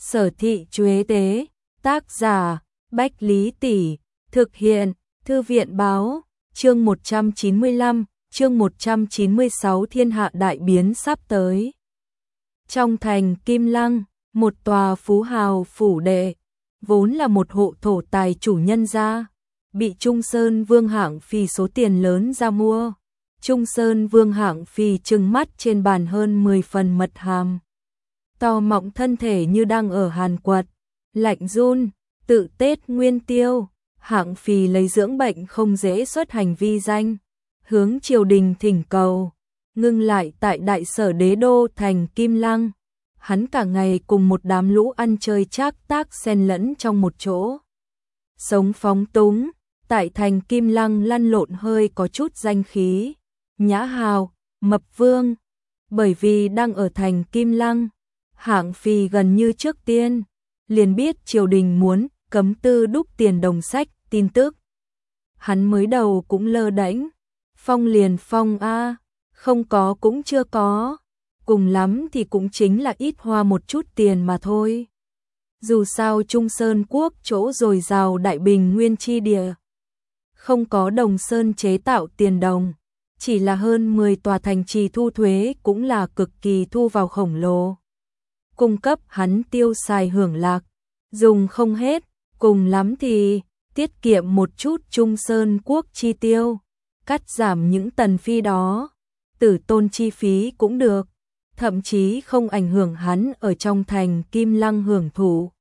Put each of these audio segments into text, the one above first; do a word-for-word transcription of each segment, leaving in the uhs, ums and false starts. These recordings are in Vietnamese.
Sở Thị Chuế Tế, tác giả, Bách Lý Tỷ, thực hiện, Thư viện Báo, chương một trăm chín mươi lăm, chương một trăm chín mươi sáu thiên hạ đại biến sắp tới. Trong thành Kim Lăng, một tòa phú hào phủ đệ, vốn là một hộ thổ tài chủ nhân gia, bị Trung Sơn Vương Hạng Phì số tiền lớn ra mua. Trung Sơn Vương Hạng Phì trừng mắt trên bàn hơn mười phần mật hàm. To mọng thân thể như đang ở hàn quật, lạnh run, tự Tết Nguyên Tiêu, Hạng Phì lấy dưỡng bệnh không dễ xuất hành vi danh, hướng triều đình thỉnh cầu, ngưng lại tại đại sở đế đô thành Kim Lăng. Hắn cả ngày cùng một đám lũ ăn chơi trác tác xen lẫn trong một chỗ. Sống phóng túng, tại thành Kim Lăng lăn lộn hơi có chút danh khí, nhã hào, mập vương. Bởi vì đang ở thành Kim Lăng, Hạng Phì gần như trước tiên liền biết triều đình muốn cấm tư đúc tiền đồng sách tin tức. Hắn mới đầu cũng lơ đễnh, phong liền phong a, không có cũng chưa có, cùng lắm thì cũng chính là ít hoa một chút tiền mà thôi. Dù sao Trung Sơn quốc chỗ dồi dào đại bình nguyên chi địa, không có đồng sơn chế tạo tiền đồng, chỉ là hơn mười tòa thành trì thu thuế cũng là cực kỳ thu vào khổng lồ. Cung cấp hắn tiêu xài hưởng lạc, dùng không hết, cùng lắm thì tiết kiệm một chút Trung Sơn quốc chi tiêu, cắt giảm những tần phi đó, tử tôn chi phí cũng được, thậm chí không ảnh hưởng hắn ở trong thành Kim Lăng hưởng thụ.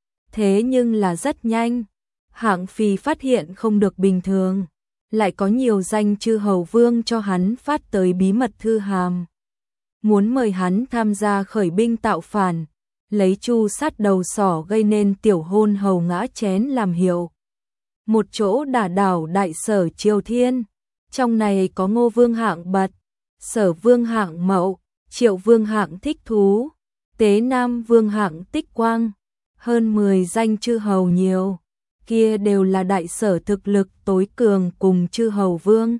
Thế nhưng là rất nhanh, Hạng Phì phát hiện không được bình thường, lại có nhiều danh chư hầu vương cho hắn phát tới bí mật thư hàm, muốn mời hắn tham gia khởi binh tạo phản, lấy chu sát đầu sỏ gây nên tiểu hôn hầu ngã chén làm hiệu. Một chỗ đả đảo đại sở Triều Thiên, trong này có Ngô Vương Hạng Bật, Sở Vương Hạng Mậu, Triệu Vương Hạng Thích Thú, Tế Nam Vương Hạng Tích Quang, hơn mười danh chư hầu nhiều, kia đều là đại sở thực lực tối cường cùng chư hầu vương.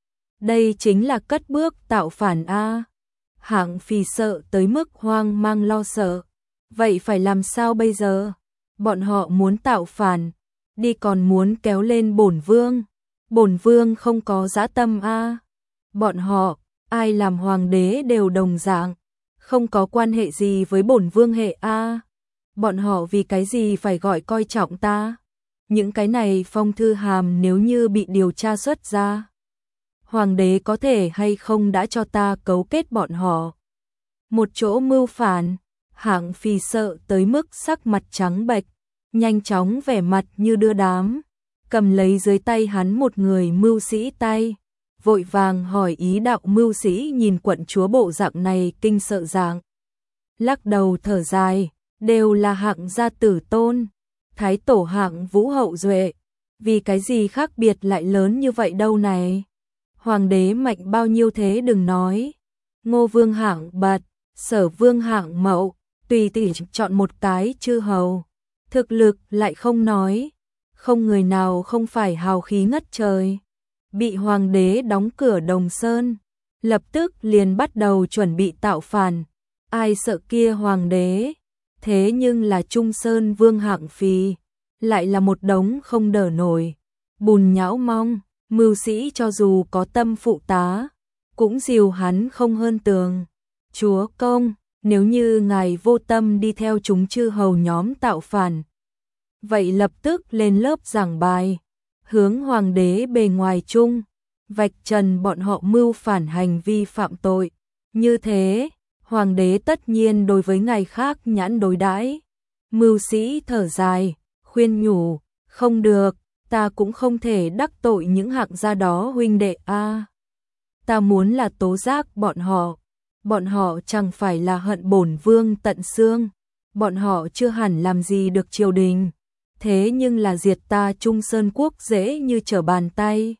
Đây chính là cất bước tạo phản a. Hạng Phì sợ tới mức hoang mang lo sợ. Vậy phải làm sao bây giờ? Bọn họ muốn tạo phản, đi còn muốn kéo lên bổn vương. Bổn vương không có dã tâm a. Bọn họ, ai làm hoàng đế đều đồng dạng, không có quan hệ gì với bổn vương hệ a. Bọn họ vì cái gì phải gọi coi trọng ta? Những cái này phong thư hàm nếu như bị điều tra xuất ra, hoàng đế có thể hay không đã cho ta cấu kết bọn họ một chỗ mưu phản. Hạng Phì sợ tới mức sắc mặt trắng bệch, nhanh chóng vẻ mặt như đưa đám, cầm lấy dưới tay hắn một người mưu sĩ tay, vội vàng hỏi ý đạo. Mưu sĩ nhìn quận chúa bộ dạng này kinh sợ dạng, lắc đầu thở dài, đều là Hạng gia tử tôn, thái tổ Hạng Vũ hậu duệ, vì cái gì khác biệt lại lớn như vậy đâu này? Hoàng đế mạnh bao nhiêu thế đừng nói. Ngô Vương Hạng Bật, Sở Vương Hạng Mậu, tùy tỷ chọn một cái chư hầu, thực lực lại không nói, không người nào không phải hào khí ngất trời. Bị hoàng đế đóng cửa Đồng Sơn, lập tức liền bắt đầu chuẩn bị tạo phản. Ai sợ kia hoàng đế? Thế nhưng là Trung Sơn Vương Hạng Phì, lại là một đống không đỡ nổi, bùn nhão mong. Mưu sĩ cho dù có tâm phụ tá, cũng dìu hắn không hơn tường. Chúa công, nếu như ngài vô tâm đi theo chúng chư hầu nhóm tạo phản, vậy lập tức lên lớp giảng bài, hướng hoàng đế bề ngoài chung, vạch trần bọn họ mưu phản hành vi phạm tội. Như thế, hoàng đế tất nhiên đối với ngài khác nhãn đối đãi. Mưu sĩ thở dài, khuyên nhủ, không được, ta cũng không thể đắc tội những Hạng gia đó huynh đệ a. Ta muốn là tố giác bọn họ, bọn họ chẳng phải là hận bổn vương tận xương, bọn họ chưa hẳn làm gì được triều đình, thế nhưng là diệt ta Trung Sơn quốc dễ như trở bàn tay.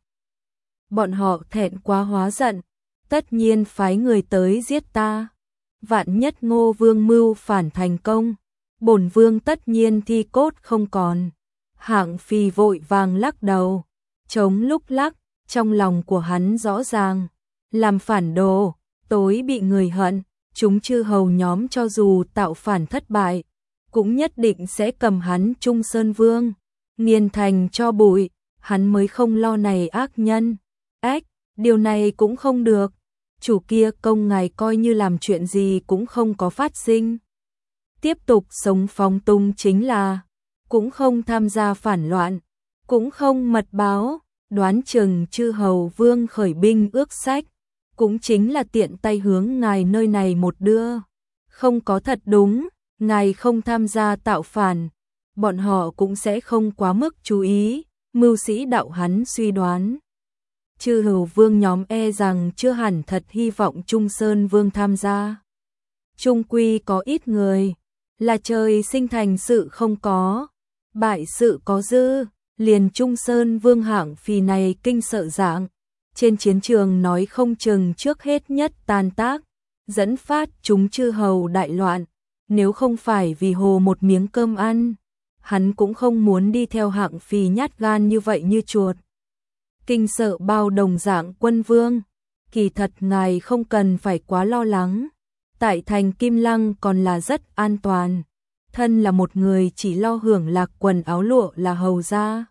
Bọn họ thẹn quá hóa giận, tất nhiên phái người tới giết ta. Vạn nhất Ngô Vương mưu phản thành công, bổn vương tất nhiên thi cốt không còn. Hạng Phì vội vàng lắc đầu, chống lúc lắc, trong lòng của hắn rõ ràng, làm phản đồ, tối bị người hận, chúng chư hầu nhóm cho dù tạo phản thất bại, cũng nhất định sẽ cầm hắn Trung Sơn Vương nghiền thành cho bụi, hắn mới không lo này ác nhân. Ách, điều này cũng không được. Chủ kia công ngài coi như làm chuyện gì cũng không có phát sinh. Tiếp tục sống phóng túng chính là, cũng không tham gia phản loạn, cũng không mật báo, đoán chừng chư hầu vương khởi binh ước sách, cũng chính là tiện tay hướng ngài nơi này một đưa. Không có thật đúng, ngài không tham gia tạo phản, bọn họ cũng sẽ không quá mức chú ý, mưu sĩ đạo hắn suy đoán. Chư hầu vương nhóm e rằng chưa hẳn thật hy vọng Trung Sơn Vương tham gia. Trung quy có ít người, là trời sinh thành sự không có, bại sự có dư, liền Trung Sơn Vương hạng phì này kinh sợ dạng. Trên chiến trường nói không chừng trước hết nhất tan tác, dẫn phát chúng chư hầu đại loạn, nếu không phải vì hồ một miếng cơm ăn, hắn cũng không muốn đi theo hạng phì nhát gan như vậy như chuột. Kinh sợ bao đồng dạng quân vương, kỳ thật ngài không cần phải quá lo lắng, tại thành Kim Lăng còn là rất an toàn, thân là một người chỉ lo hưởng lạc quần áo lụa là hầu gia.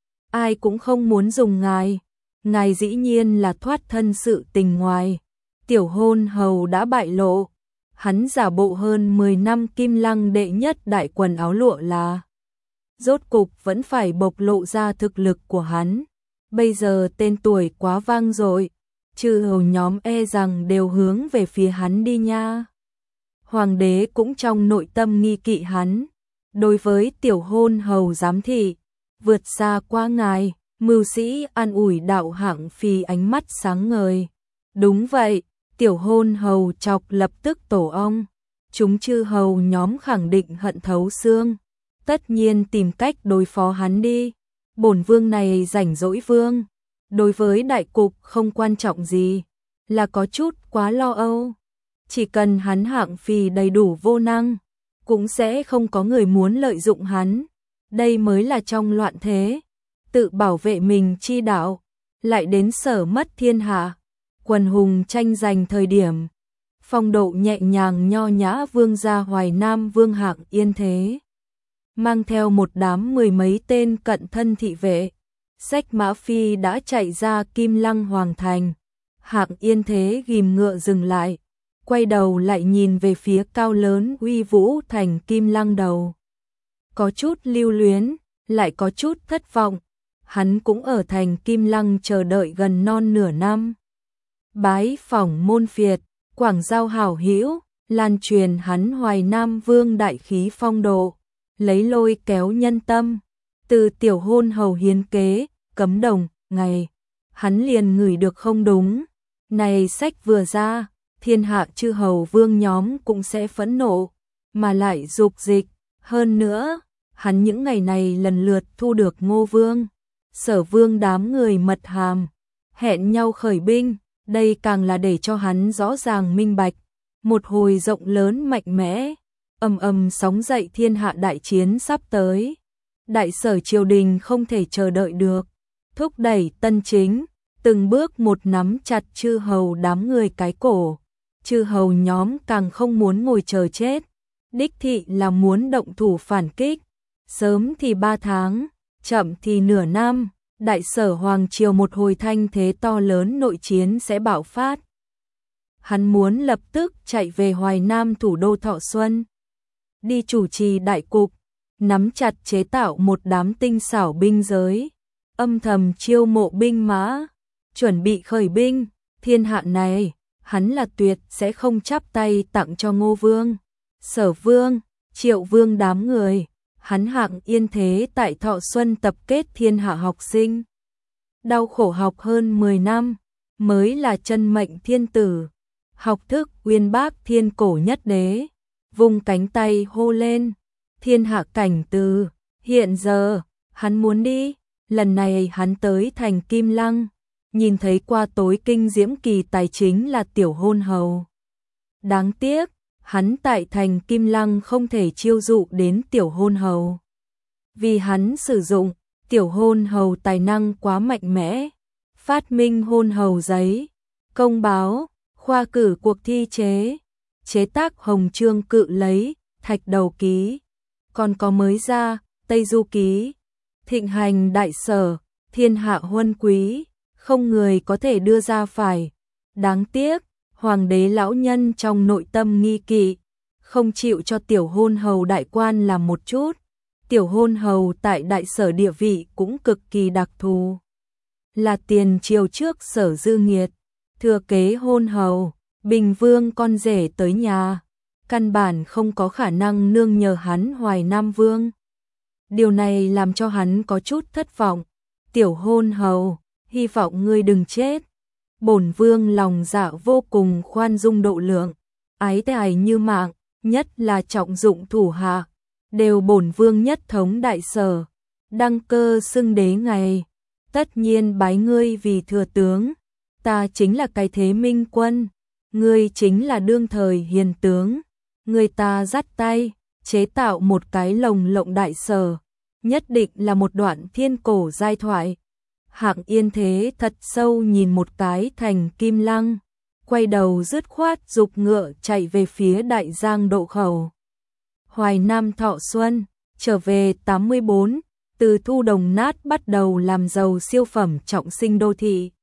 Ai cũng không muốn dùng ngài, ngài dĩ nhiên là thoát thân sự tình ngoài. Tiểu hôn hầu đã bại lộ, hắn giả bộ hơn mười năm Kim Lăng đệ nhất đại quần áo lụa là. Rốt cục vẫn phải bộc lộ ra thực lực của hắn. Bây giờ tên tuổi quá vang dội, chư hầu nhóm e rằng đều hướng về phía hắn đi nha. Hoàng đế cũng trong nội tâm nghi kỵ hắn. Đối với tiểu hôn hầu giám thị, vượt xa qua ngài, mưu sĩ an ủi đạo hạng phì ánh mắt sáng ngời. Đúng vậy, tiểu hôn hầu chọc lập tức tổ ong. Chúng chư hầu nhóm khẳng định hận thấu xương, tất nhiên tìm cách đối phó hắn đi. Bổn vương này rảnh rỗi vương, đối với đại cục không quan trọng gì, là có chút quá lo âu. Chỉ cần hắn hạng phì đầy đủ vô năng, cũng sẽ không có người muốn lợi dụng hắn. Đây mới là trong loạn thế, tự bảo vệ mình chi đạo, lại đến sở mất thiên hạ. Quần hùng tranh giành thời điểm, phong độ nhẹ nhàng nho nhã vương gia Hoài Nam Vương Hạng Yên Thế, mang theo một đám mười mấy tên cận thân thị vệ, xách mã phi đã chạy ra Kim Lăng Hoàng Thành. Hạng Yên Thế ghim ngựa dừng lại, quay đầu lại nhìn về phía cao lớn uy vũ thành Kim Lăng đầu. Có chút lưu luyến, lại có chút thất vọng, hắn cũng ở thành Kim Lăng chờ đợi gần non nửa năm. Bái phỏng môn phiệt, quảng giao hảo hữu, lan truyền hắn Hoài Nam Vương đại khí phong độ, lấy lôi kéo nhân tâm. Từ tiểu hôn hầu hiến kế, cấm đồng, ngày, hắn liền ngửi được không đúng. Này sách vừa ra, thiên hạ chư hầu vương nhóm cũng sẽ phẫn nộ, mà lại dục dịch. Hơn nữa, hắn những ngày này lần lượt thu được Ngô Vương, Sở Vương đám người mật hàm, hẹn nhau khởi binh. Đây càng là để cho hắn rõ ràng minh bạch, một hồi rộng lớn mạnh mẽ, ầm ầm sóng dậy thiên hạ đại chiến sắp tới. Đại sở triều đình không thể chờ đợi được, thúc đẩy tân chính, từng bước một nắm chặt chư hầu đám người cái cổ. Chư hầu nhóm càng không muốn ngồi chờ chết, đích thị là muốn động thủ phản kích, sớm thì ba tháng, chậm thì nửa năm. Đại sở hoàng triều một hồi thanh thế to lớn nội chiến sẽ bạo phát. Hắn muốn lập tức chạy về Hoài Nam thủ đô Thọ Xuân, đi chủ trì đại cục, nắm chặt chế tạo một đám tinh xảo binh giới, âm thầm chiêu mộ binh mã, chuẩn bị khởi binh. Thiên hạ này, hắn là tuyệt sẽ không chắp tay tặng cho Ngô Vương, Sở Vương, Triệu Vương đám người. Hắn Hạng Yên Thế tại Thọ Xuân tập kết thiên hạ học sinh, đau khổ học hơn mười năm, mới là chân mệnh thiên tử, học thức uyên bác thiên cổ nhất đế, vung cánh tay hô lên, thiên hạ cảnh từ. Hiện giờ, hắn muốn đi, lần này hắn tới thành Kim Lăng, nhìn thấy qua tối kinh diễm kỳ tài chính là tiểu hôn hầu. Đáng tiếc, hắn tại thành Kim Lăng không thể chiêu dụ đến tiểu hôn hầu. Vì hắn sử dụng tiểu hôn hầu tài năng quá mạnh mẽ, phát minh hôn hầu giấy, công báo, khoa cử cuộc thi chế, chế tác hồng chương cự lấy, thạch đầu ký. còn có mới ra, Tây Du Ký, thịnh hành đại sở, thiên hạ huân quý, không người có thể đưa ra phải. Đáng tiếc, hoàng đế lão nhân trong nội tâm nghi kỵ, không chịu cho tiểu hôn hầu đại quan làm một chút. Tiểu hôn hầu tại đại sở địa vị cũng cực kỳ đặc thù, là tiền triều trước Sở Dư Nghiệt, thừa kế hôn hầu, Bình Vương con rể tới nhà, căn bản không có khả năng nương nhờ hắn Hoài Nam Vương. Điều này làm cho hắn có chút thất vọng. Tiểu hôn hầu, hy vọng ngươi đừng chết. Bổn vương lòng dạ vô cùng khoan dung độ lượng, ái tài như mạng, nhất là trọng dụng thủ hạ, đều bổn vương nhất thống đại sở, đăng cơ xưng đế ngày, tất nhiên bái ngươi vì thừa tướng. Ta chính là cái thế minh quân, ngươi chính là đương thời hiền tướng. Người ta dắt tay, chế tạo một cái lồng lộng đại sở, nhất định là một đoạn thiên cổ giai thoại. Hạng Yên Thế thật sâu nhìn một cái thành Kim Lăng, quay đầu dứt khoát dục ngựa chạy về phía Đại Giang Độ Khẩu. Hoài Nam Thọ Xuân, trở về tám mươi bốn, từ thu đồng nát bắt đầu làm giàu siêu phẩm trọng sinh đô thị.